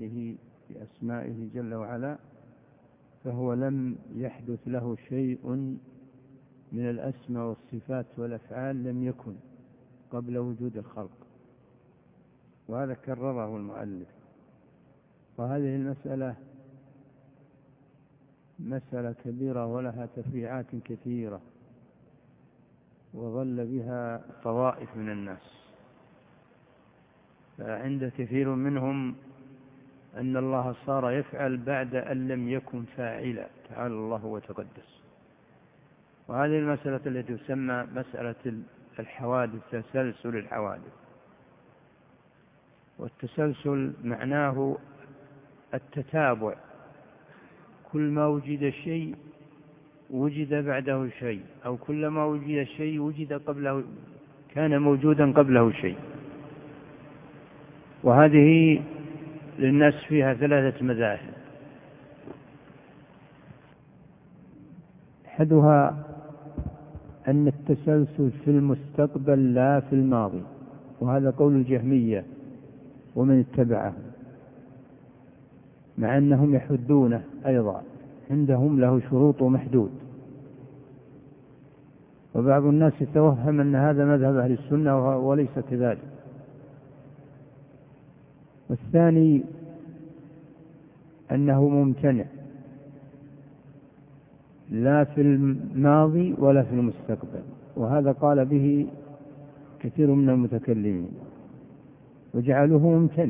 بصفاته بأسمائه جل وعلا، فهو لم يحدث له شيء من الأسماء والصفات والأفعال لم يكن قبل وجود الخلق، وهذا كرره المؤلف. وهذه المسألة مسألة كبيرة ولها تفريعات كثيرة، وظل بها طوائف من الناس، فعند كثير منهم أن الله صار يفعل بعد أن لم يكن فاعلا، تعالى الله وتقدس. وهذه المسألة التي تسمى مسألة الحوادث، تسلسل الحوادث. والتسلسل معناه التتابع، كل ما وجد شيء وجد بعده شيء، أو كلما وجد شيء وجد قبله، كان موجودا قبله شيء. وهذه للناس فيها 3 مذاهب. أحدها أن التسلسل في المستقبل لا في الماضي، وهذا قول الجهمية ومن اتبعه، مع أنهم يحدونه أيضا، عندهم له شروط ومحدود. وبعض الناس يتوهم أن هذا مذهب أهل السنة وليس كذلك. والثاني أنه ممتنع، لا في الماضي ولا في المستقبل، وهذا قال به كثير من المتكلمين وجعلوه ممتنع.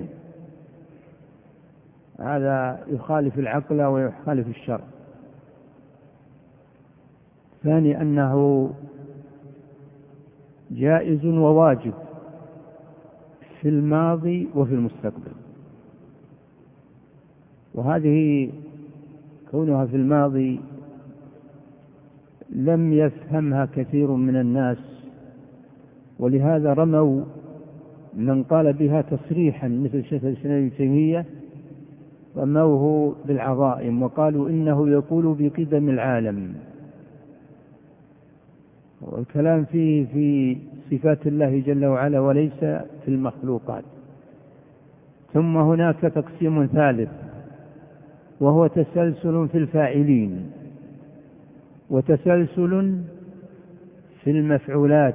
هذا يخالف العقل ويخالف الشرع. ثاني أنه جائز وواجب في الماضي وفي المستقبل، وهذه كونها في الماضي لم يفهمها كثير من الناس، ولهذا رموا من قال بها تصريحا مثل شيخ الإسلام ابن تيمية، رموه بالعظائم وقالوا إنه يقول بقدم العالم، والكلام فيه في صفات الله جل وعلا وليس في المخلوقات. ثم هناك تقسيم ثالث، وهو تسلسل في الفاعلين، وتسلسل في المفعولات،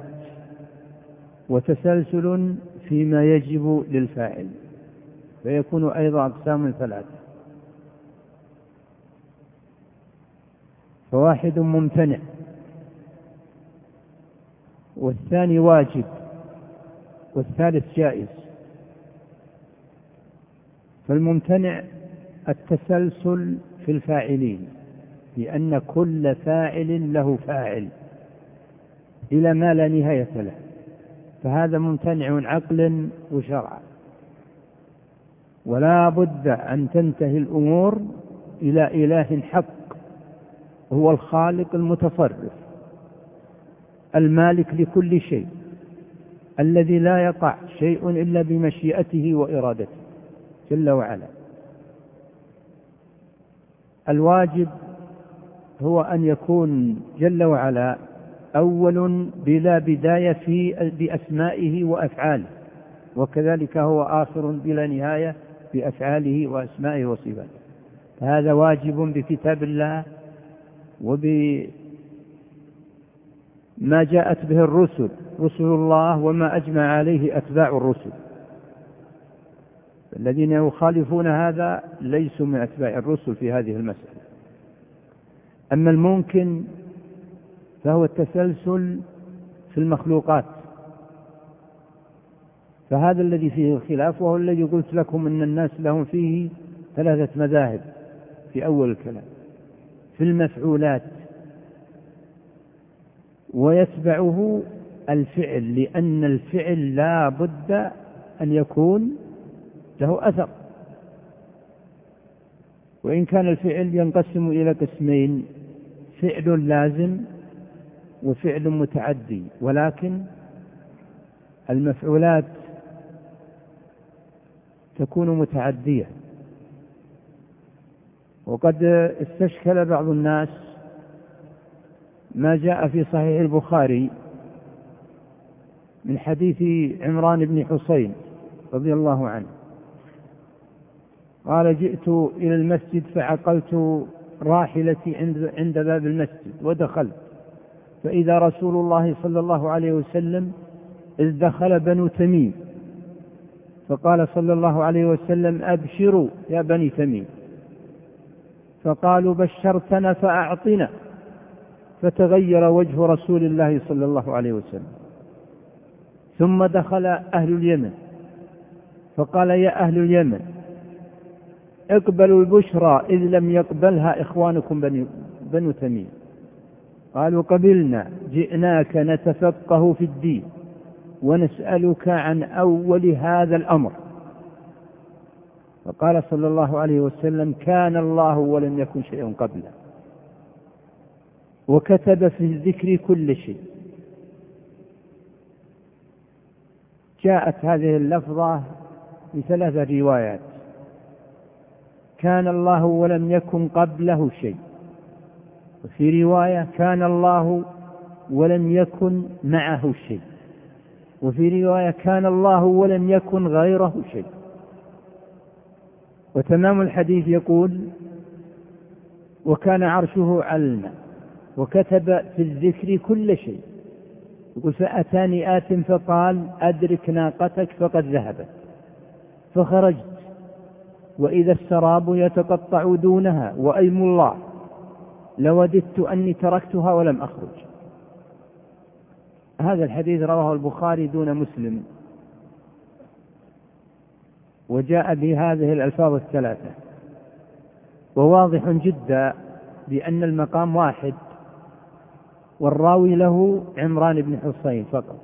وتسلسل فيما يجب للفاعل، فيكون أيضا أقسام 3. فواحد ممتنع، والثاني واجب، والثالث جائز. فالممتنع التسلسل في الفاعلين، لأن كل فاعل له فاعل إلى ما لا نهاية له، فهذا ممتنع عقلا وشرعا. ولا بد أن تنتهي الأمور إلى إله حق، هو الخالق المتصرف المالك لكل شيء، الذي لا يقع شيء إلا بمشيئته وإرادته جل وعلا. الواجب هو أن يكون جل وعلا أول بلا بداية بأسمائه وأفعاله، وكذلك هو آخر بلا نهاية بأفعاله وأسمائه وصفاته. هذا واجب بكتاب الله وبما جاءت به الرسل، رسل الله، وما أجمع عليه أتباع الرسل. الذين يخالفون هذا ليسوا من أتباع الرسل في هذه المسألة. أما الممكن فهو التسلسل في المخلوقات، فهذا الذي فيه الخلاف، وهو الذي قلت لكم أن الناس لهم فيه 3 مذاهب في أول الكلام. في المفعولات، ويتبعه الفعل، لأن الفعل لا بد أن يكون له أثر، وإن كان الفعل ينقسم إلى قسمين: فعل لازم وفعل متعدي، ولكن المفعولات تكون متعدية. وقد استشكل بعض الناس ما جاء في صحيح البخاري من حديث عمران بن حسين رضي الله عنه، قال جئت إلى المسجد فعقلت راحلتي عند باب المسجد ودخلت، فإذا رسول الله صلى الله عليه وسلم إذ دخل بنو تميم، فقال صلى الله عليه وسلم أبشروا يا بني تميم، فقالوا بشرتنا فأعطنا، فتغير وجه رسول الله صلى الله عليه وسلم. ثم دخل أهل اليمن فقال يا أهل اليمن اقبلوا البشرى إذ لم يقبلها إخوانكم بنو تميم. قالوا قبلنا، جئناك نتفقه في الدين ونسألك عن أول هذا الأمر. فقال صلى الله عليه وسلم كان الله ولم يكن شيء قبله، وكتب في الذكر كل شيء. جاءت هذه اللفظة بثلاث روايات: كان الله ولم يكن قبله شيء، وفي رواية كان الله ولم يكن معه شيء، وفي رواية كان الله ولم يكن غيره شيء. وتمام الحديث يقول وكان عرشه على الماء وكتب في الذكر كل شيء. يقول فأتاني آت فقال أدرك ناقتك فقد ذهبت، فخرجت وإذا السراب يتقطع دونها وأيم الله لوددت أني تركتها ولم أخرج. هذا الحديث رواه البخاري دون مسلم، وجاء بهذه الألفاظ الثلاثة، وواضح جدا بأن المقام واحد والراوي له عمران بن حصين فقط.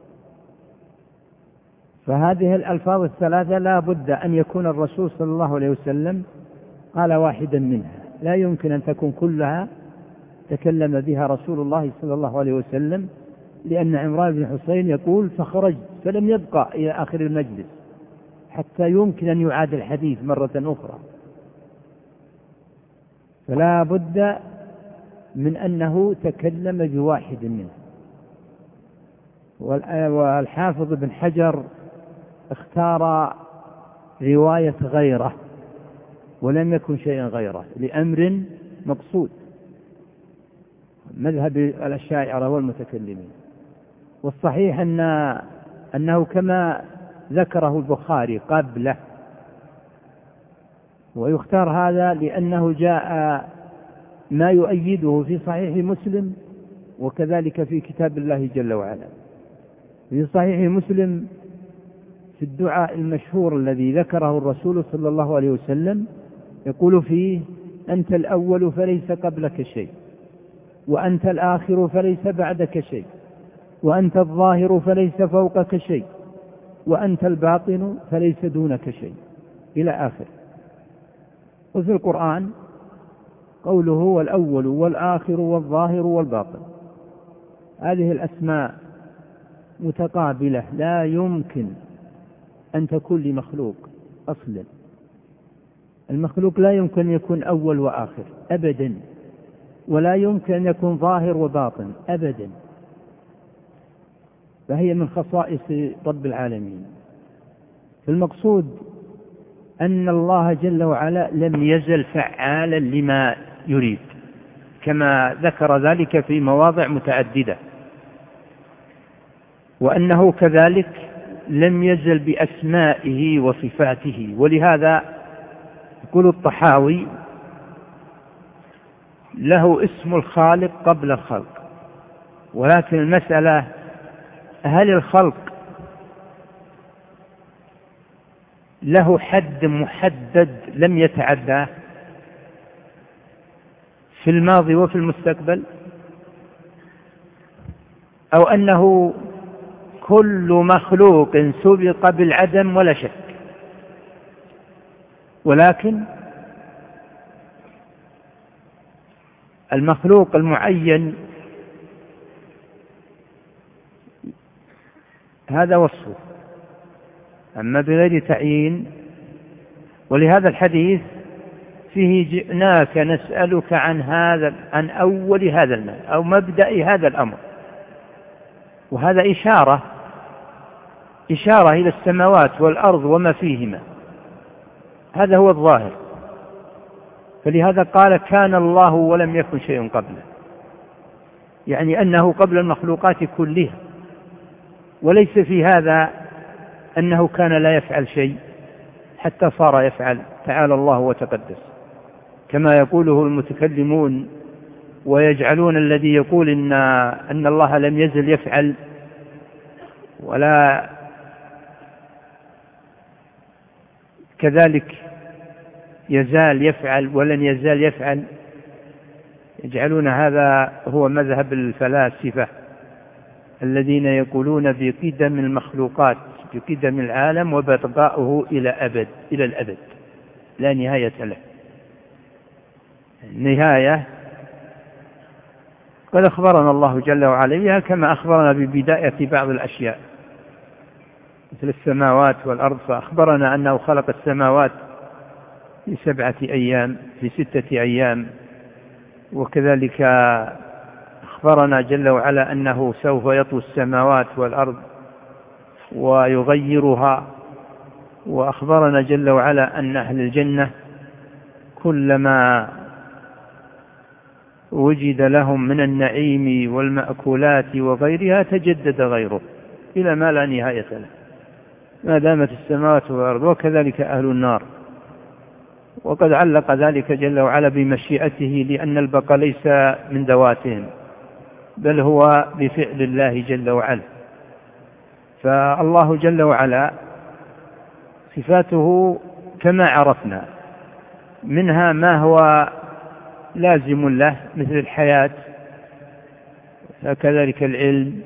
فهذه الألفاظ الثلاثة لا بد أن يكون الرسول صلى الله عليه وسلم قال واحدا منها، لا يمكن أن تكون كلها تكلم بها رسول الله صلى الله عليه وسلم، لأن عمران بن حصين يقول فخرجت فلم يبقى إلى آخر المجلس حتى يمكن أن يعاد الحديث مرة أخرى. فلا بد من أنه تكلم بواحد منه. والحافظ بن حجر اختار رواية غيره ولم يكن شيئا غيره لأمر مقصود، مذهب الأشاعرة والمتكلمين. والصحيح أنه كما ذكره البخاري قبله، ويختار هذا لأنه جاء ما يؤيده في صحيح مسلم وكذلك في كتاب الله جل وعلا. في صحيح مسلم في الدعاء المشهور الذي ذكره الرسول صلى الله عليه وسلم يقول فيه أنت الأول فليس قبلك شيء، وأنت الآخر فليس بعدك شيء، وأنت الظاهر فليس فوقك شيء، وأنت الباطن فليس دونك شيء، إلى آخر. وفي القرآن قوله والأول والآخر والظاهر والباطن، هذه الأسماء متقابلة لا يمكن أن تكون لمخلوق أصلا. المخلوق لا يمكن أن يكون أول وآخر أبدا، ولا يمكن أن يكون ظاهر وباطن أبدا، فهي من خصائص رب العالمين. فالمقصود أن الله جل وعلا لم يزل فعالا لما يريد، كما ذكر ذلك في مواضع متعددة، وأنه كذلك لم يزل بأسمائه وصفاته. ولهذا يقول الطحاوي له اسم الخالق قبل الخلق، ولكن المسألة هل الخلق له حد محدد لم يتعداه في الماضي وفي المستقبل، أو أنه كل مخلوق سبق بالعدم ولا شك، ولكن المخلوق المعين هذا وصفه، أما بغير تعيين. ولهذا الحديث فيه جئناك نسألك عن أول هذا المال أو مبدأ هذا الأمر، وهذا إشارة إلى السماوات والأرض وما فيهما. هذا هو الظاهر. فلهذا قال كان الله ولم يكن شيء قبله، يعني أنه قبل المخلوقات كلها، وليس في هذا أنه كان لا يفعل شيء حتى صار يفعل، تعالى الله وتقدس، كما يقوله المتكلمون ويجعلون الذي يقول أن الله لم يزل يفعل ولا كذلك يزال يفعل ولن يزال يفعل، يجعلون هذا هو مذهب الفلاسفة الذين يقولون بقدم المخلوقات، بقدم العالم وبقاؤه إلى الأبد لا نهاية له. النهاية قد أخبرنا الله جل وعلا بها كما أخبرنا ببداية بعض الأشياء مثل السماوات والأرض، فأخبرنا أنه خلق السماوات في 7 أيام، في 6 أيام، وكذلك أخبرنا جل وعلا أنه سوف يطوي السماوات والأرض ويغيرها، وأخبرنا جل وعلا أن أهل الجنة كلما وجد لهم من النعيم والمأكولات وغيرها تجدد غيره إلى ما لا نهاية له ما دامت السماوات والأرض، وكذلك أهل النار. وقد علق ذلك جل وعلا بمشيئته، لأن البقاء ليس من ذواتهم بل هو بفعل الله جل وعلا. فالله جل وعلا صفاته كما عرفنا، منها ما هو لازم له مثل الحياة، وكذلك العلم،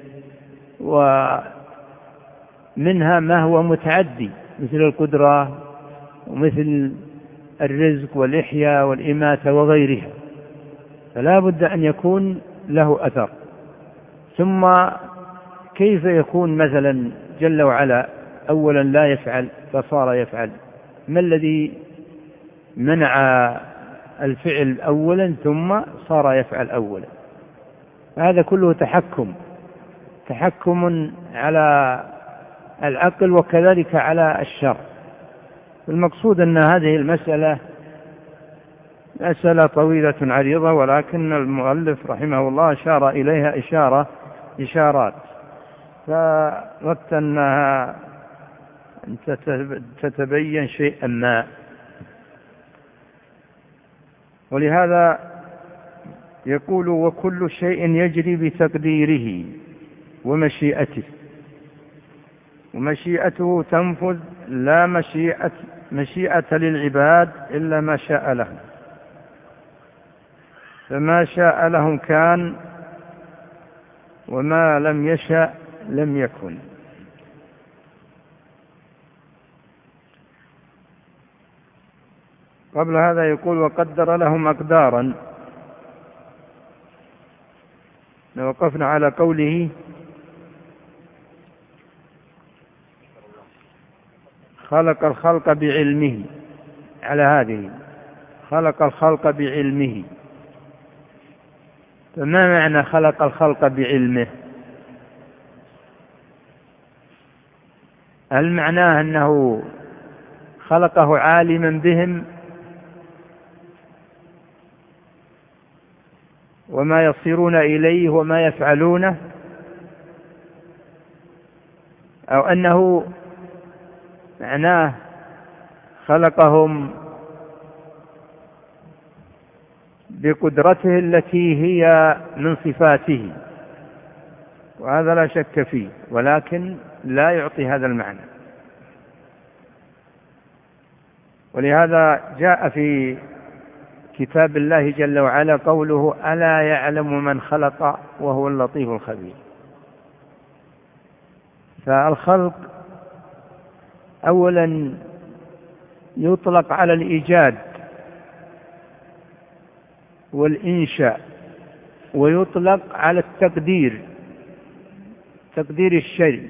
ومنها ما هو متعدي مثل القدرة ومثل الرزق والإحياء والإماتة وغيرها، فلا بد أن يكون له أثر. ثم كيف يكون مثلا جل وعلا أولا لا يفعل فصار يفعل؟ ما الذي منع الفعل أولا ثم صار يفعل أولا؟ هذا كله تحكم على العقل وكذلك على الشرع. المقصود أن هذه المسألة مسألة طويلة عريضة، ولكن المؤلف رحمه الله أشار إليها إشارات، فردت أنها تتبين شيئا ما. ولهذا يقول وكل شيء يجري بتقديره ومشيئته، ومشيئته تنفذ، لا مشيئة للعباد إلا ما شاء لهم، فما شاء لهم كان وما لم يشأ لم يكن. قبل هذا يقول وقدر لهم أقدارا. وقفنا على قوله خلق الخلق بعلمه، على هذه خلق الخلق بعلمه. فما معنى خلق الخلق بعلمه؟ هل معناه أنه خلقه عالما بهم وما يصيرون إليه وما يفعلونه، أو أنه معناه خلقهم بقدرته التي هي من صفاته؟ وهذا لا شك فيه، ولكن لا يعطي هذا المعنى. ولهذا جاء في كتاب الله جل وعلا قوله ألا يعلم من خلق وهو اللطيف الخبير. فالخلق أولا يطلق على الإيجاد والإنشاء، ويطلق على التقدير، تقدير الشيء.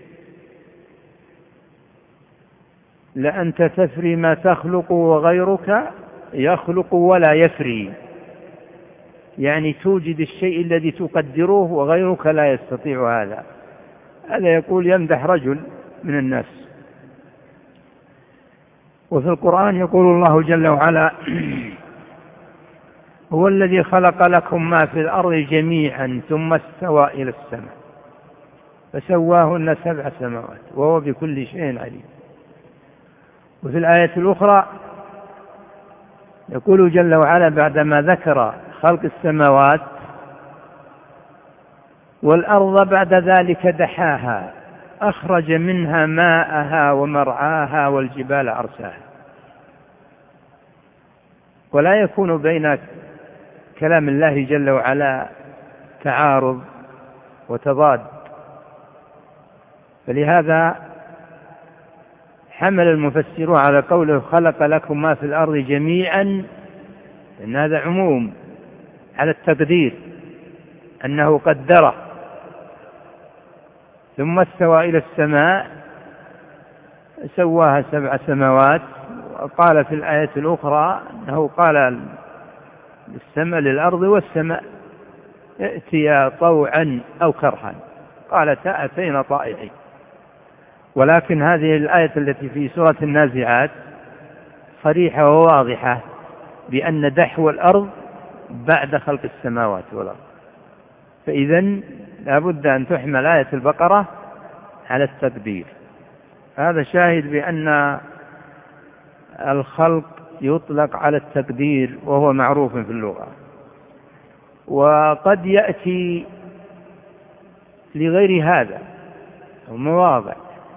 لأنت تفري ما تخلق وغيرك يخلق ولا يفري، يعني توجد الشيء الذي تقدره وغيرك لا يستطيع هذا. هذا يقول يمدح رجل من الناس، وفي القرآن يقول الله جل وعلا: هو الذي خلق لكم ما في الأرض جميعا ثم استوى إلى السماء فسواهن 7 سماوات وهو بكل شيء عليم. وفي الآية الأخرى يقول جل وعلا بعدما ذكر خلق السماوات: والأرض بعد ذلك دحاها أخرج منها ماءها ومرعاها والجبال أرساها. ولا يكون بين كلام الله جل وعلا تعارض وتضاد، فلهذا حمل المفسرون على قوله خلق لكم ما في الأرض جميعا إن هذا عموم على التقدير، أنه قدره ثم استوى إلى السماء سواها 7 سماوات. وقال في الآية الأخرى أنه قال للسماء للأرض والسماء ائتيا طوعا أو كرها قالتا أتينا طائعين. ولكن هذه الآية التي في سورة النازعات صريحة وواضحة بأن دحو الأرض بعد خلق السماوات والأرض، فإذن لا بد أن تحمل آية البقرة على التقدير. هذا شاهد بأن الخلق يطلق على التقدير وهو معروف في اللغة، وقد يأتي لغير هذا مواضع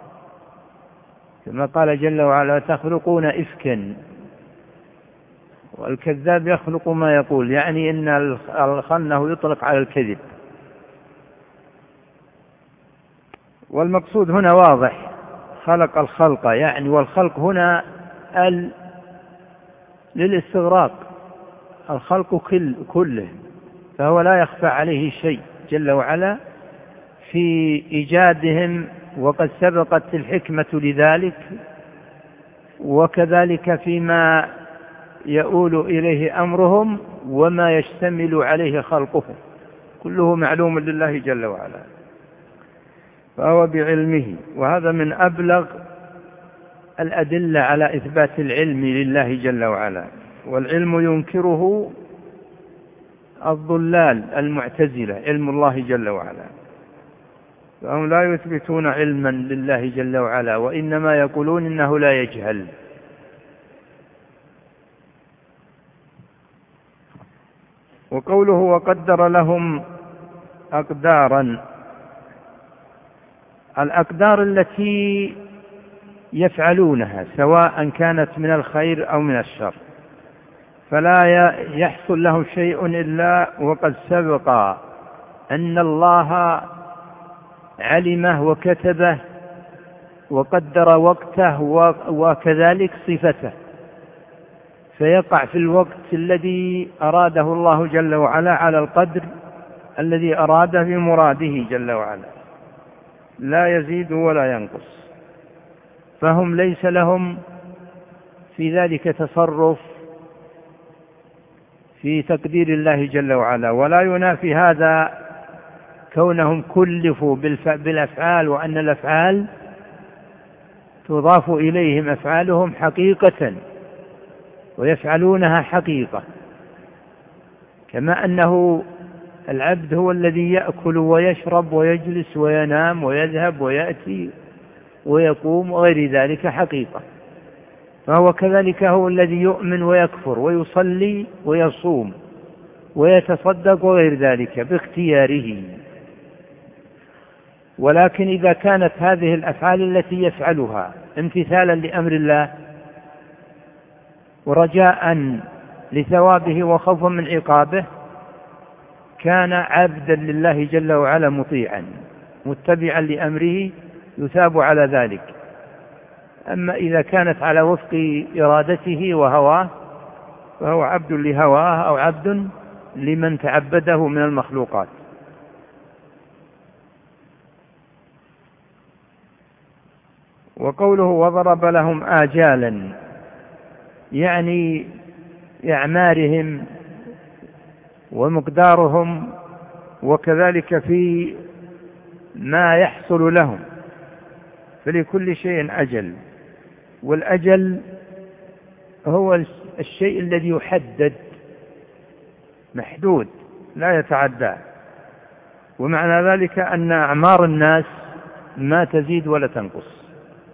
كما قال جل وعلا: تخلقون إفكا والكذاب يخلق ما يقول، يعني إن أنه يطلق على الكذب. والمقصود هنا واضح، خلق الخلق يعني، والخلق هنا للاستغراق، الخلق كله، فهو لا يخفى عليه شيء جل وعلا في إيجادهم، وقد سبقت الحكمة لذلك، وكذلك فيما يؤول إليه أمرهم وما يشتمل عليه خلقهم، كله معلوم لله جل وعلا، فهو بعلمه. وهذا من أبلغ الأدلة على إثبات العلم لله جل وعلا، والعلم ينكره الضلال المعتزلة علم الله جل وعلا، فهم لا يثبتون علما لله جل وعلا، وإنما يقولون إنه لا يجهل. وقوله وقدر لهم أقدارا، الأقدار التي يفعلونها سواء كانت من الخير أو من الشر، فلا يحصل له شيء إلا وقد سبق أن الله علمه وكتبه وقدر وقته وكذلك صفته، فيقع في الوقت الذي أراده الله جل وعلا على القدر الذي أراده بمراده جل وعلا، لا يزيد ولا ينقص، فهم ليس لهم في ذلك تصرف في تقدير الله جل وعلا. ولا ينافي هذا كونهم كلفوا بالأفعال، وأن الأفعال تضاف إليهم أفعالهم حقيقة ويفعلونها حقيقة، كما أنه العبد هو الذي يأكل ويشرب ويجلس وينام ويذهب ويأتي ويقوم وغير ذلك حقيقة، فهو كذلك هو الذي يؤمن ويكفر ويصلي ويصوم ويتصدق وغير ذلك باختياره. ولكن إذا كانت هذه الأفعال التي يفعلها امتثالا لأمر الله ورجاء لثوابه وخوفا من عقابه، كان عبدا لله جل وعلا مطيعا متبعا لأمره يثاب على ذلك. أما إذا كانت على وفق إرادته وهواه فهو عبد لهواه أو عبد لمن تعبده من المخلوقات. وقوله وضرب لهم آجالا يعني أعمارهم ومقدارهم، وكذلك في ما يحصل لهم، فلكل شيء أجل، والأجل هو الشيء الذي يحدد محدود لا يتعدى، ومعنى ذلك أن أعمار الناس ما تزيد ولا تنقص.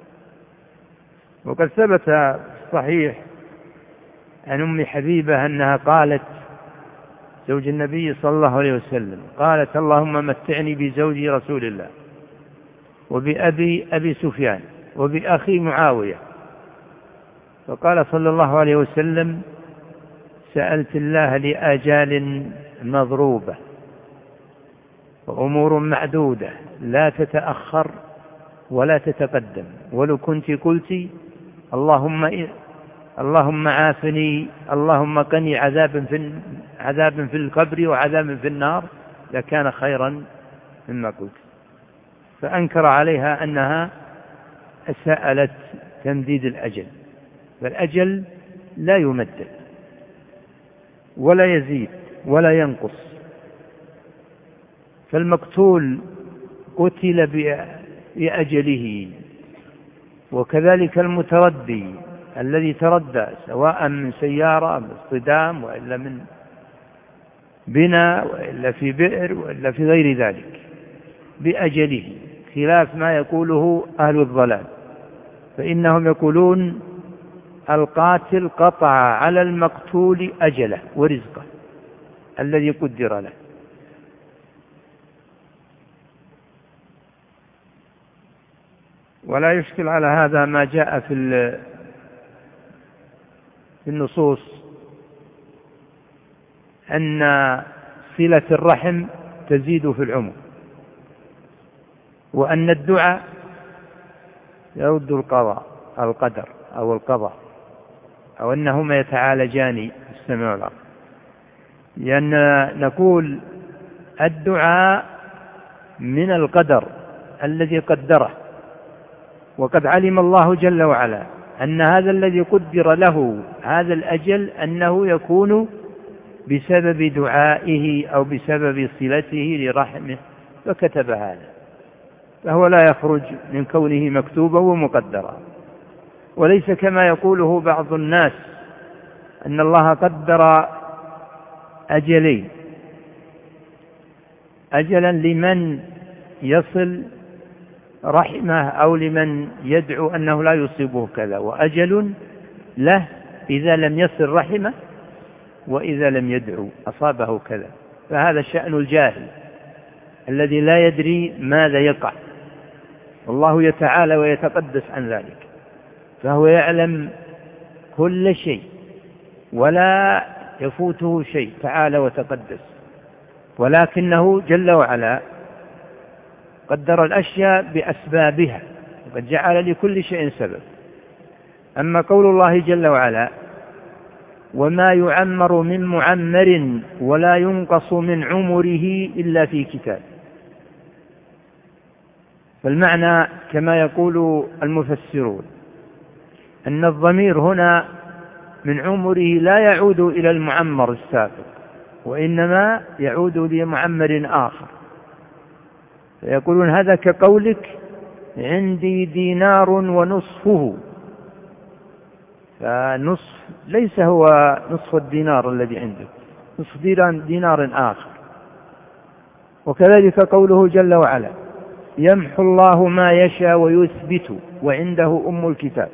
وقد ثبت في الصحيح عن أم حبيبة أنها قالت، زوج النبي صلى الله عليه وسلم، قالت: اللهم متعني بزوجي رسول الله وبأبي أبي سفيان وبأخي معاوية. فقال صلى الله عليه وسلم: سألت الله لآجال مضروبة وأمور معدودة لا تتأخر ولا تتقدم، ولو كنت قلت اللهم عافني، اللهم قني عذاب في القبر وعذاب في النار، لكان خيرا مما قلت. فأنكر عليها أنها سألت تمديد الأجل، فالأجل لا يمدد ولا يزيد ولا ينقص. فالمقتول قتل بأجله، وكذلك المتردي الذي تردى سواء من سيارة من اصطدام وإلا من بناء وإلا في بئر وإلا في غير ذلك بأجله، خلاف ما يقوله أهل الضلال، فإنهم يقولون القاتل قطع على المقتول أجله ورزقه الذي قدر له. ولا يشكل على هذا ما جاء في النصوص أن صلة الرحم تزيد في العمر، وأن الدعاء يرد القدر أو القضاء، أو أنهما يتعالجان السماء والأرض، لأن نقول الدعاء من القدر الذي قدره، وقد علم الله جل وعلا أن هذا الذي قدر له هذا الأجل أنه يكون بسبب دعائه أو بسبب صلته لرحمه، فكتب هذا، فهو لا يخرج من كونه مكتوبا ومقدرا. وليس كما يقوله بعض الناس أن الله قدر أجلين، أجلا لمن يصل رحمه أو لمن يدعو أنه لا يصيبه كذا، وأجل له إذا لم يصل رحمه وإذا لم يدعو أصابه كذا. فهذا شأن الجاهل الذي لا يدري ماذا يقع، والله يتعالى ويتقدس عن ذلك، فهو يعلم كل شيء ولا يفوته شيء تعالى وتقدس، ولكنه جل وعلا قدر الأشياء بأسبابها، وقد جعل لكل شيء سبب. أما قول الله جل وعلا: وما يعمر من معمر ولا ينقص من عمره إلا في كتاب، فالمعنى كما يقول المفسرون أن الضمير هنا من عمره لا يعود إلى المعمر السابق، وإنما يعود لمعمر آخر. فيقولون هذا كقولك: عندي دينار ونصفه، فنصف ليس هو نصف الدينار الذي عندك، نصف دينار آخر. وكذلك قوله جل وعلا: يمحو الله ما يشاء ويثبت وعنده أم الكتاب.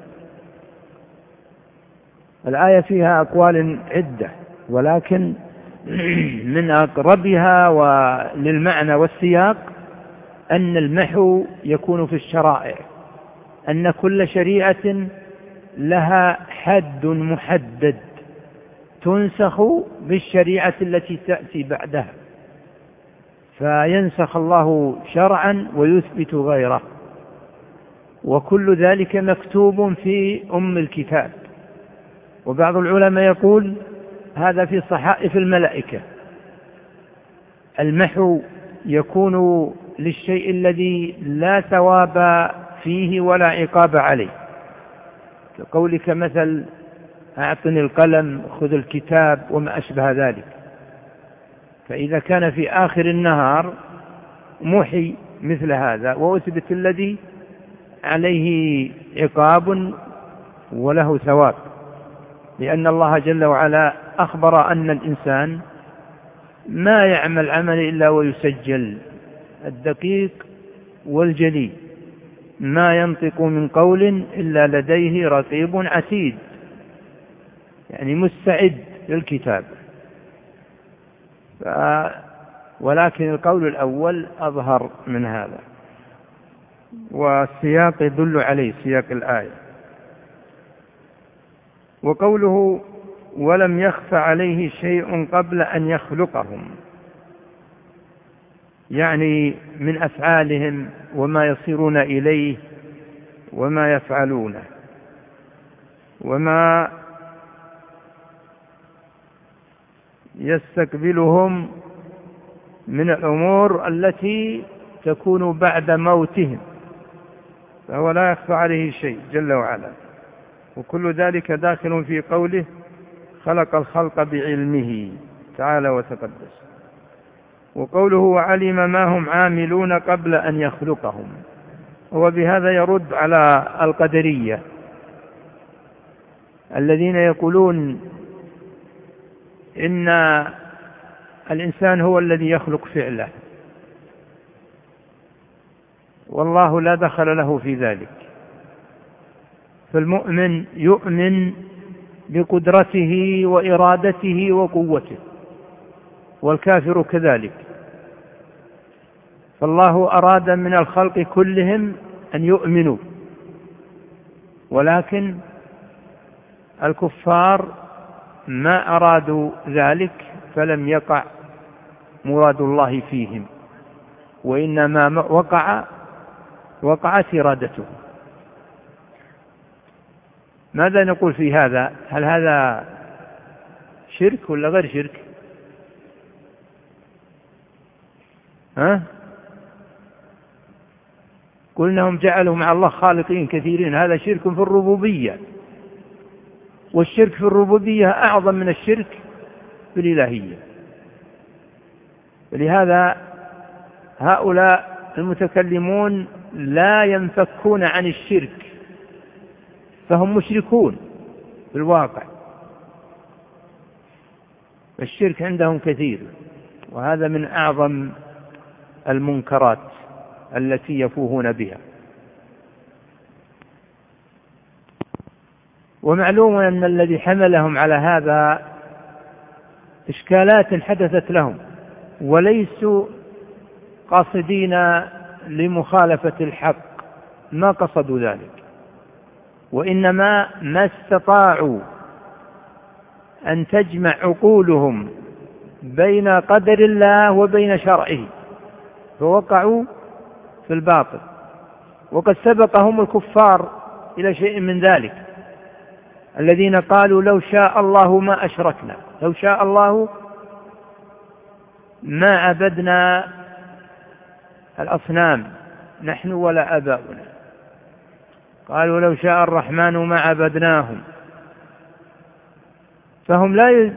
الآية فيها أقوال عدة، ولكن من أقربها وللمعنى والسياق أن المحو يكون في الشرائع، أن كل شريعة لها حد محدد تنسخ بالشريعة التي تأتي بعدها، فينسخ الله شرعا ويثبت غيره، وكل ذلك مكتوب في أم الكتاب. وبعض العلماء يقول هذا في صحائف الملائكة. المحو يكون للشيء الذي لا ثواب فيه ولا عقاب عليه، كقولك مثل: أعطني القلم، خذ الكتاب، وما أشبه ذلك. فإذا كان في آخر النهار محي مثل هذا وأثبت الذي عليه عقاب وله ثواب. لأن الله جل وعلا أخبر أن الإنسان ما يعمل عمل إلا ويسجل، الدقيق والجلي، ما ينطق من قول إلا لديه رقيب عتيد، يعني مستعد للكتاب. ولكن القول الأول أظهر من هذا، والسياق يدل عليه سياق الآية. وقوله ولم يخف عليه شيء قبل أن يخلقهم، يعني من أفعالهم وما يصيرون إليه وما يفعلونه وما يستقبلهم من الأمور التي تكون بعد موتهم، فهو لا يخفى عليه شيء جل وعلا. وكل ذلك داخل في قوله خلق الخلق بعلمه تعالى وتقدس. وقوله وعلم ما هم عاملون قبل أن يخلقهم، وبهذا يرد على القدرية الذين يقولون إن الإنسان هو الذي يخلق فعله، والله لا دخل له في ذلك. فالمؤمن يؤمن بقدرته وإرادته وقوته، والكافر كذلك. فالله أراد من الخلق كلهم أن يؤمنوا، ولكن الكفار ما أرادوا ذلك، فلم يقع مراد الله فيهم، وإنما وقعت إرادته. ماذا نقول في هذا؟ هل هذا شرك ولا غير شرك؟ قلنا هم جعلوا مع الله خالقين كثيرين، هذا شرك في الربوبية، والشرك في الربوبية أعظم من الشرك في الإلهية. ولهذا هؤلاء المتكلمون لا ينفكون عن الشرك، فهم مشركون في الواقع. الشرك عندهم كثير، وهذا من أعظم المنكرات التي يفوهون بها. ومعلوم أن الذي حملهم على هذا إشكالات حدثت لهم، وليسوا قاصدين لمخالفة الحق، ما قصدوا ذلك، وإنما ما استطاعوا أن تجمع عقولهم بين قدر الله وبين شرعه، فوقعوا في الباطل. وقد سبقهم الكفار إلى شيء من ذلك، الذين قالوا لو شاء الله ما أشركنا، لو شاء الله ما عبدنا الأصنام نحن ولا آباؤنا، قالوا لو شاء الرحمن ما عبدناهم. فهم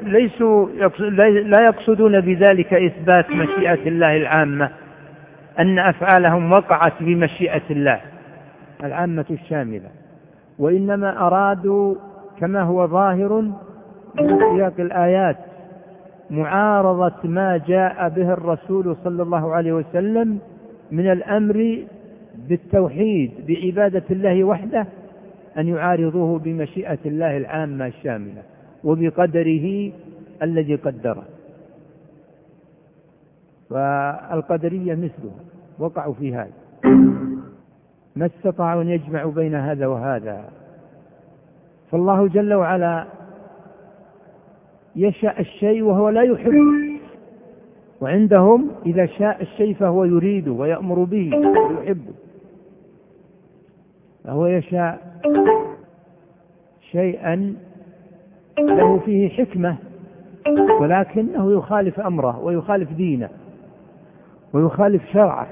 لا يقصدون بذلك إثبات مشيئة الله العامة، أن أفعالهم وقعت بمشيئة الله العامة الشاملة، وإنما أرادوا كما هو ظاهر من سياق الآيات معارضة ما جاء به الرسول صلى الله عليه وسلم من الأمر بالتوحيد بعبادة الله وحده، أن يعارضوه بمشيئة الله العامة الشاملة وبقدره الذي قدره. فالقدرية مثله وقعوا في هذا، ما استطاعوا أن يجمعوا بين هذا وهذا. فالله جل وعلا يشاء الشيء وهو لا يحبه، وعندهم إذا شاء الشيء فهو يريده ويأمر به ويحبه. فهو يشاء شيئا له فيه حكمة، ولكنه يخالف أمره ويخالف دينه ويخالف شرعه.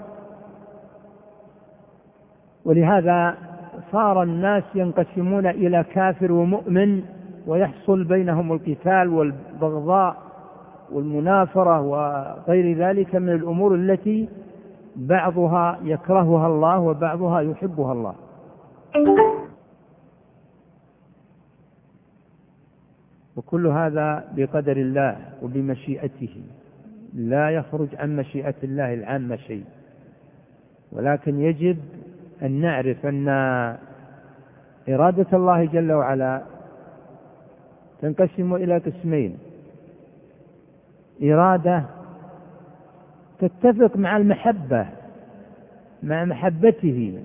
ولهذا صار الناس ينقسمون إلى كافر ومؤمن، ويحصل بينهم القتال والبغضاء والمنافرة وغير ذلك من الأمور التي بعضها يكرهها الله وبعضها يحبها الله. وكل هذا بقدر الله وبمشيئته، لا يخرج عن مشيئة الله العامة شيء. ولكن يجب أن نعرف أن إرادة الله جل وعلا تنقسم إلى قسمين: إرادة تتفق مع المحبة، مع محبته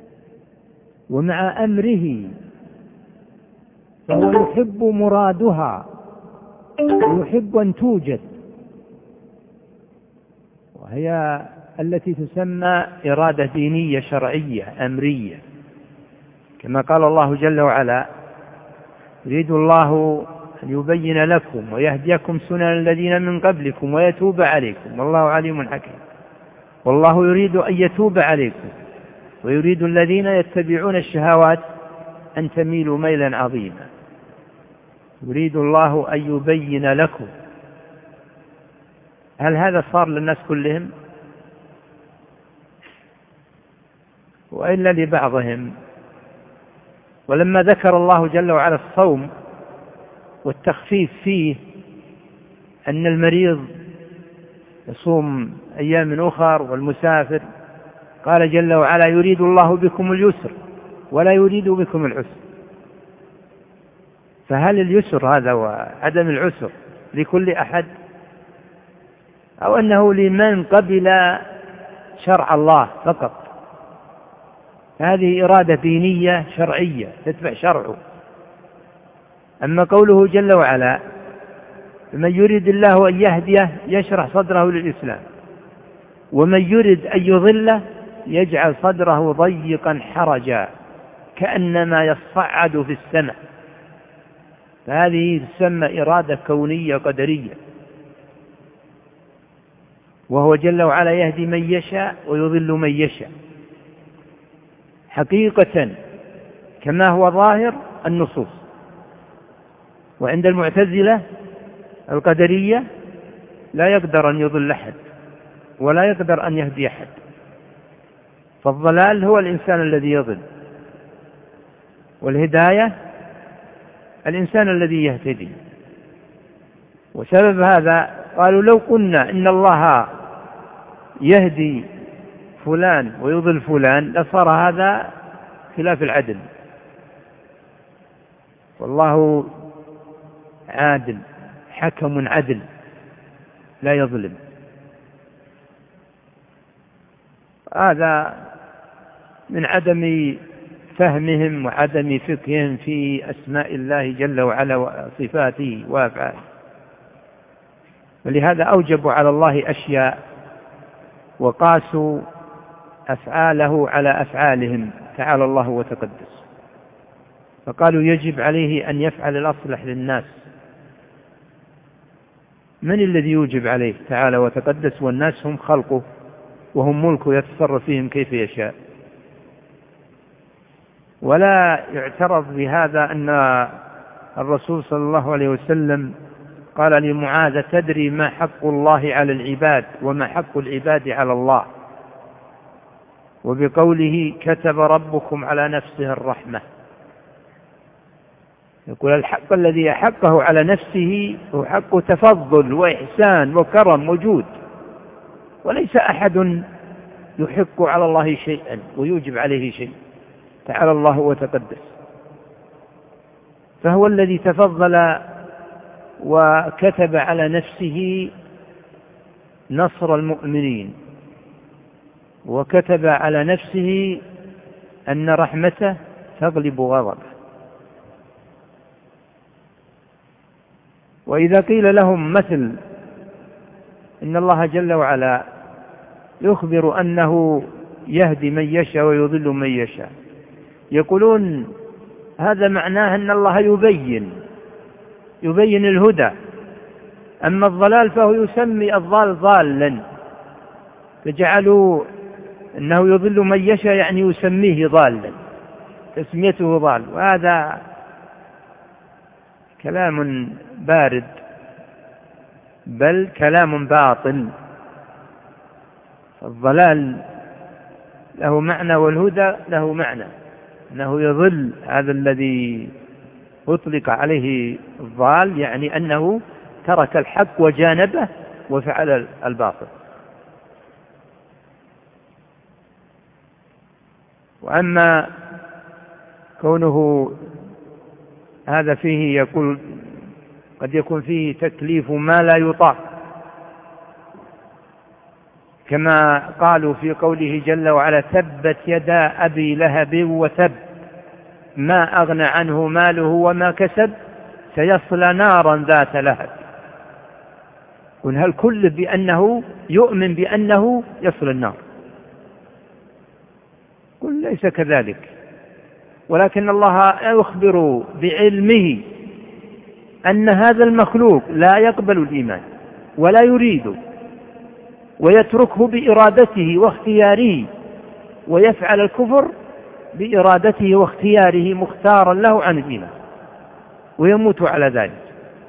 ومع أمره، فهو يحب مرادها ويحب أن توجد، وهي التي تسمى إرادة دينية شرعية أمرية، كما قال الله جل وعلا: يريد الله أن يبين لكم ويهديكم سنن الذين من قبلكم ويتوب عليكم والله عليم حكيم. والله يريد أن يتوب عليكم ويريد الذين يتبعون الشهوات أن تميلوا ميلا عظيما. يريد الله أن يبين لكم. هل هذا صار للناس كلهم وإلا لبعضهم؟ ولما ذكر الله جل وعلا الصوم والتخفيف فيه، أن المريض يصوم أيام أخر والمسافر، قال جل وعلا: يريد الله بكم اليسر ولا يريد بكم العسر. فهل اليسر هذا وعدم العسر لكل أحد، أو أنه لمن قبل شرع الله فقط؟ هذه إرادة دينية شرعية تتبع شرعه. أما قوله جل وعلا: من يريد الله أن يهديه يشرح صدره للإسلام، ومن يريد أن يضله يجعل صدره ضيقا حرجا كأنما يصعد في السماء. فهذه تسمى إرادة كونية قدرية، وهو جل وعلا يهدي من يشاء ويضل من يشاء حقيقة كما هو ظاهر النصوص. وعند المعتزلة القدرية لا يقدر أن يضل أحد ولا يقدر أن يهدي أحد، فالضلال هو الإنسان الذي يضل، والهداية الإنسان الذي يهتدي. وسبب هذا قالوا: لو قلنا إن الله يهدي فلان ويضل فلان لصار هذا خلاف العدل، والله عادل حكم عدل لا يظلم. هذا من عدم فهمهم وعدم فقههم في أسماء الله جل وعلا وصفاته وأفعاله. ولهذا أوجبوا على الله أشياء وقاسوا أفعاله على أفعالهم تعالى الله وتقدس، فقالوا يجب عليه أن يفعل الأصلح للناس. من الذي يوجب عليه تعالى وتقدس والناس هم خلقه وهم ملكه يتصرف فيهم كيف يشاء؟ ولا يعترض بهذا أن الرسول صلى الله عليه وسلم قال لمعاذ: تدري ما حق الله على العباد وما حق العباد على الله؟ وبقوله: كتب ربكم على نفسه الرحمة. يقول الحق الذي أحقه على نفسه هو حق تفضل وإحسان وكرم وجود، وليس أحد يحق على الله شيئا ويوجب عليه شيء تعالى الله وتقدس. فهو الذي تفضل وكتب على نفسه نصر المؤمنين، وكتب على نفسه أن رحمته تغلب غضبه. وإذا قيل لهم مثل إن الله جل وعلا يخبر أنه يهدي من يشاء ويضل من يشاء، يقولون هذا معناه أن الله يبين الهدى، أما الضلال فهو يسمي الضال ضالا، فجعلوا أنه يضل من يشاء يعني يسميه ضالا، تسميته ضال. وهذا كلام بارد بل كلام باطل. الضلال له معنى والهدى له معنى، أنه يضل هذا الذي أطلق عليه الضال يعني أنه ترك الحق وجانبه وفعل الباطل. وأما كونه هذا فيه يقول قد يكون فيه تكليف ما لا يطاق، كما قالوا في قوله جل وعلا: تبت يدا أبي لهب وتب ما أغنى عنه ماله وما كسب سيصلى نارا ذات لهب. قل هل كل بأنه يؤمن بأنه يصل النار؟ قل ليس كذلك، ولكن الله يخبر بعلمه أن هذا المخلوق لا يقبل الإيمان ولا يريد، ويتركه بإرادته واختياره، ويفعل الكفر بإرادته واختياره مختارا له عن الإيمان، ويموت على ذلك.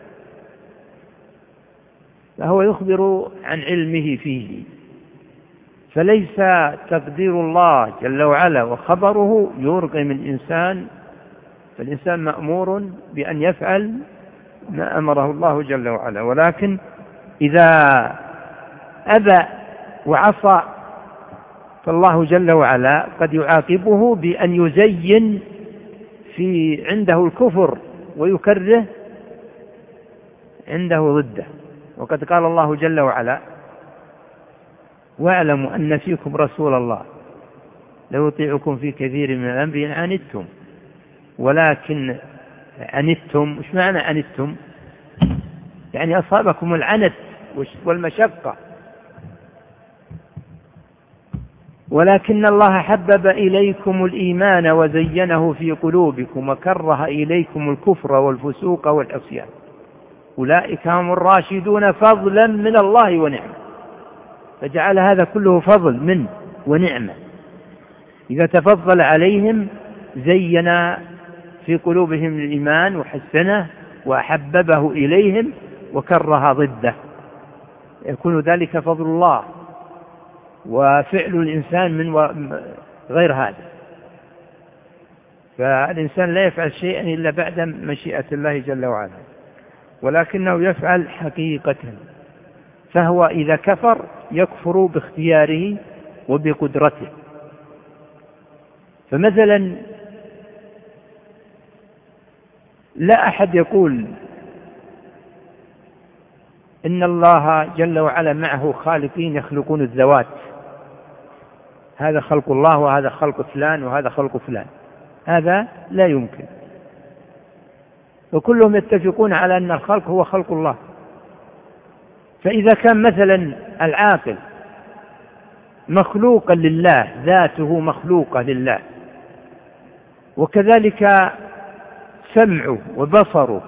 فهو يخبر عن علمه فيه، فليس تقدير الله جل وعلا وخبره يرغم من الإنسان، فالإنسان مأمور بأن يفعل ما أمره الله جل وعلا، ولكن إذا أبى وعصى فالله جل وعلا قد يعاقبه بأن يزين في عنده الكفر ويكره عنده ضده. وقد قال الله جل وعلا: واعلموا أن فيكم رسول الله لو يطيعكم في كثير من الأمر عنتم ولكن عنتم. وش معنى عنتم؟ يعني أصابكم العنت والمشقة، ولكن الله حبب إليكم الإيمان وزينه في قلوبكم وكره إليكم الكفر والفسوق والعصيان أولئك هم الراشدون فضلا من الله ونعمة. فجعل هذا كله فضل منه ونعمة. إذا تفضل عليهم زين في قلوبهم الإيمان وحسنه وأحببه إليهم وكره ضده، يكون ذلك فضل الله وفعل الإنسان من غير هذا. فالإنسان لا يفعل شيئا إلا بعد مشيئة الله جل وعلا، ولكنه يفعل حقيقة. فهو إذا كفر يكفر باختياره وبقدرته. فمثلا لا أحد يقول إن الله جل وعلا معه خالقين يخلقون الذوات، هذا خلق الله وهذا خلق فلان وهذا خلق فلان، هذا لا يمكن. وكلهم يتفقون على أن الخلق هو خلق الله. فإذا كان مثلا العاقل مخلوقا لله، ذاته مخلوقة لله، وكذلك سمعه وبصره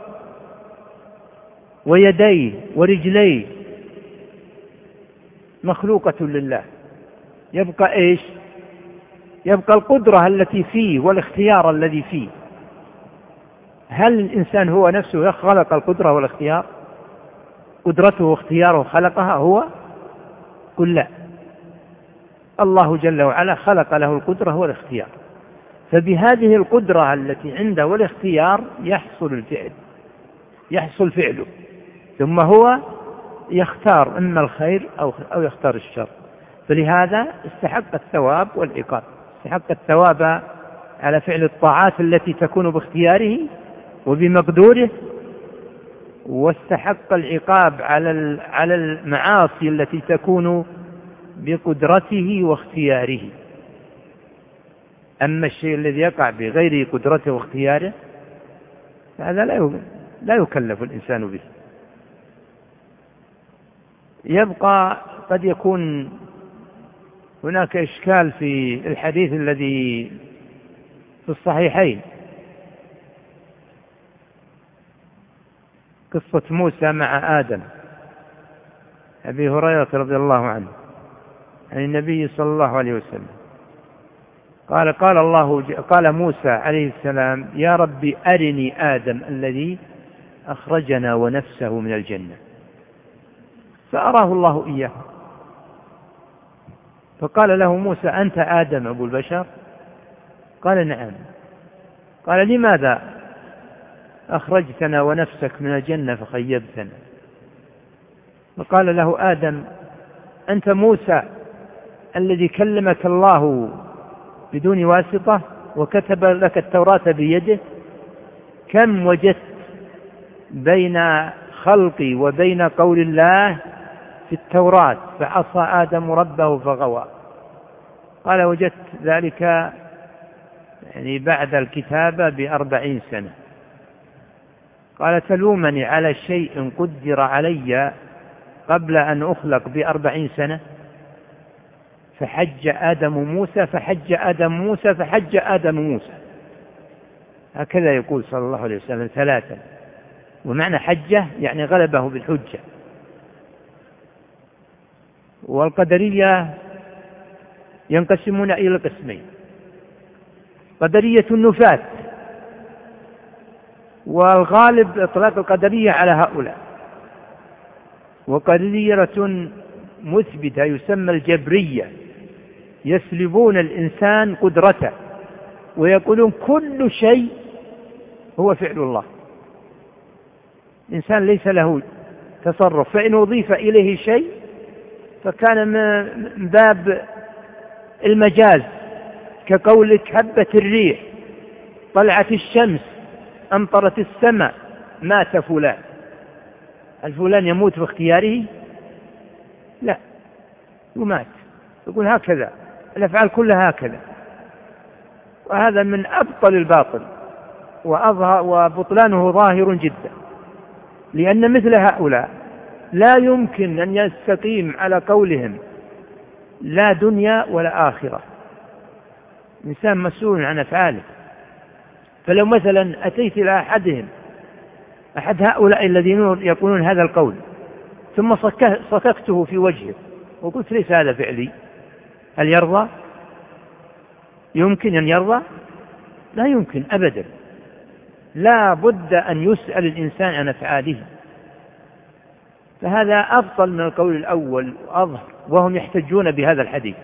ويديه ورجليه مخلوقة لله، يبقى إيش؟ يبقى القدرة التي فيه والاختيار الذي فيه. هل الإنسان هو نفسه خلق القدرة والاختيار؟ قدرته واختياره خلقها هو؟ قل لا، الله جل وعلا خلق له القدرة والاختيار. فبهذه القدرة التي عنده والاختيار يحصل فعله، ثم هو يختار إما الخير أو يختار الشر. فلهذا استحق الثواب والعقاب، استحق الثواب على فعل الطاعات التي تكون باختياره وبمقدوره، واستحق العقاب على المعاصي التي تكون بقدرته واختياره. أما الشيء الذي يقع بغير قدرته واختياره هذا لا يكلف الإنسان به. يبقى قد يكون هناك إشكال في الحديث الذي في الصحيحين، قصة موسى مع آدم، أبي هريرة رضي الله عنه عن النبي صلى الله عليه وسلم قال موسى عليه السلام: يا رب أرني آدم الذي أخرجنا ونفسه من الجنة. فأراه الله إياه، فقال له موسى: أنت آدم أبو البشر؟ قال: نعم. قال: لماذا أخرجتنا ونفسك من الجنة فخيبتنا. فقال له آدم: أنت موسى الذي كلمك الله بدون واسطة وكتب لك التوراة بيده؟ كم وجدت بين خلقي وبين قول الله في التوراة؟ فعصى آدم ربه فغوى. قال: وجدت ذلك يعني بعد الكتابة ب40 سنة. قال: تلومني على شيء قدر علي قبل أن أخلق ب40 سنة؟ فحج آدم موسى فحج آدم موسى فحج آدم موسى. هكذا يقول صلى الله عليه وسلم 3. ومعنى حجة يعني غلبه بالحجة. والقدرية ينقسمون إلى قسمين: قدرية النفاة، والغالب إطلاق القدرية على هؤلاء، وقدرية مثبتة يسمى الجبرية، يسلبون الإنسان قدرته ويقولون كل شيء هو فعل الله، الإنسان ليس له تصرف، فإن أضيف إليه شيء فكان من باب المجاز، كقولك هبت الريح، طلعت الشمس، أمطرت السماء، مات فلان. هل فلان يموت باختياره؟ لا، يمات. يقول هكذا الأفعال كلها هكذا. وهذا من أبطل الباطل وبطلانه ظاهر جدا، لأن مثل هؤلاء لا يمكن أن يستقيم على قولهم لا دنيا ولا آخرة. الإنسان مسؤول عن أفعاله. فلو مثلا أتيت إلى أحد هؤلاء الذين يقولون هذا القول ثم صككته في وجهه وقلت: ليس هذا فعلي، هل يرضى؟ يمكن أن يرضى؟ لا يمكن أبدا. لا بد أن يسأل الإنسان عن أفعاله. فهذا أفضل من القول الأول وأظهر، وهم يحتجون بهذا الحديث،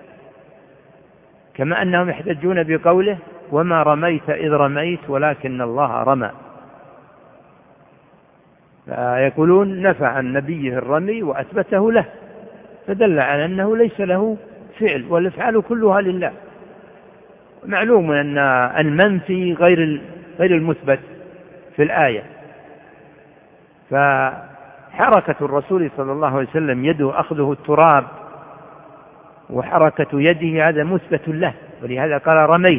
كما أنهم يحتجون بقوله: وما رميت إذ رميت ولكن الله رمى. فيقولون نفى عن نبيه الرمي وأثبته له، فدل على أنه ليس له فعل، والأفعال كلها لله. معلوم أن المنفي غير المثبت في الآية. فحركة الرسول صلى الله عليه وسلم يده أخذه التراب وحركة يده هذا مثبت له، ولهذا قال رميت.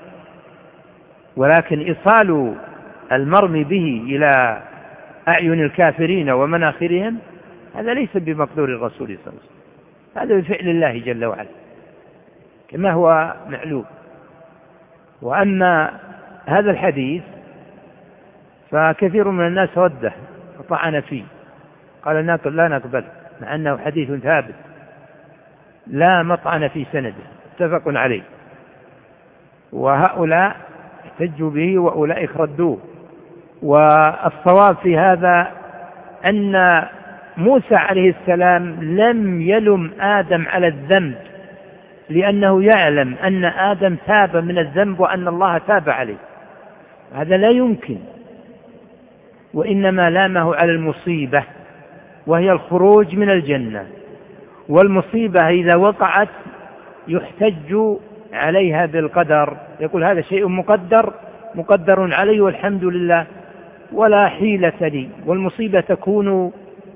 ولكن إيصال المرمي به إلى أعين الكافرين ومناخرهم هذا ليس بمقدور الرسول صلى الله عليه وسلم، هذا بفعل الله جل وعلا كما هو معلوم. وأما هذا الحديث فكثير من الناس رده وطعن فيه، قال لا نقبل، مع أنه حديث ثابت لا مطعن في سنده، اتفق عليه. وهؤلاء احتجوا به وأولئك ردوه. والصواب في هذا أن موسى عليه السلام لم يلم آدم على الذنب، لأنه يعلم أن آدم تاب من الذنب وأن الله تاب عليه، هذا لا يمكن. وإنما لامه على المصيبة، وهي الخروج من الجنة. والمصيبة إذا وقعت يحتج عليها بالقدر، يقول هذا شيء مقدر علي والحمد لله ولا حيلة لي. والمصيبة تكون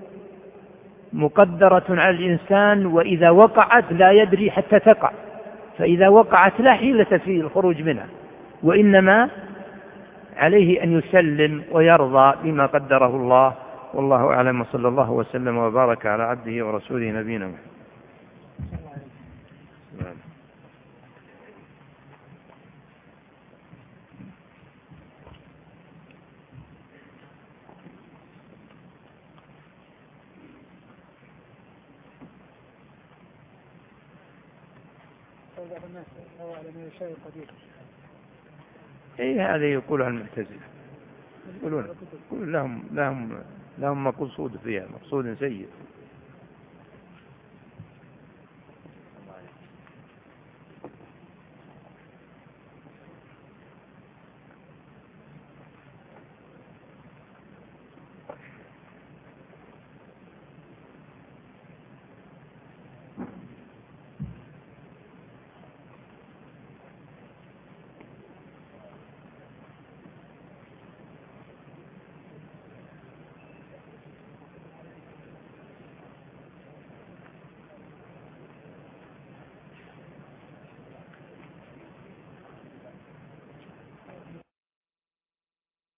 مقدرة على الإنسان، وإذا وقعت لا يدري حتى تقع، فإذا وقعت لا حيلة في الخروج منها، وإنما عليه أن يسلم ويرضى بما قدره الله. والله أعلم، وصلى الله وسلم وبارك على عبده ورسوله نبينا محمد. هذا يقولها المعتزلة، يقولون لهم مقصود فيها، مقصود سيء.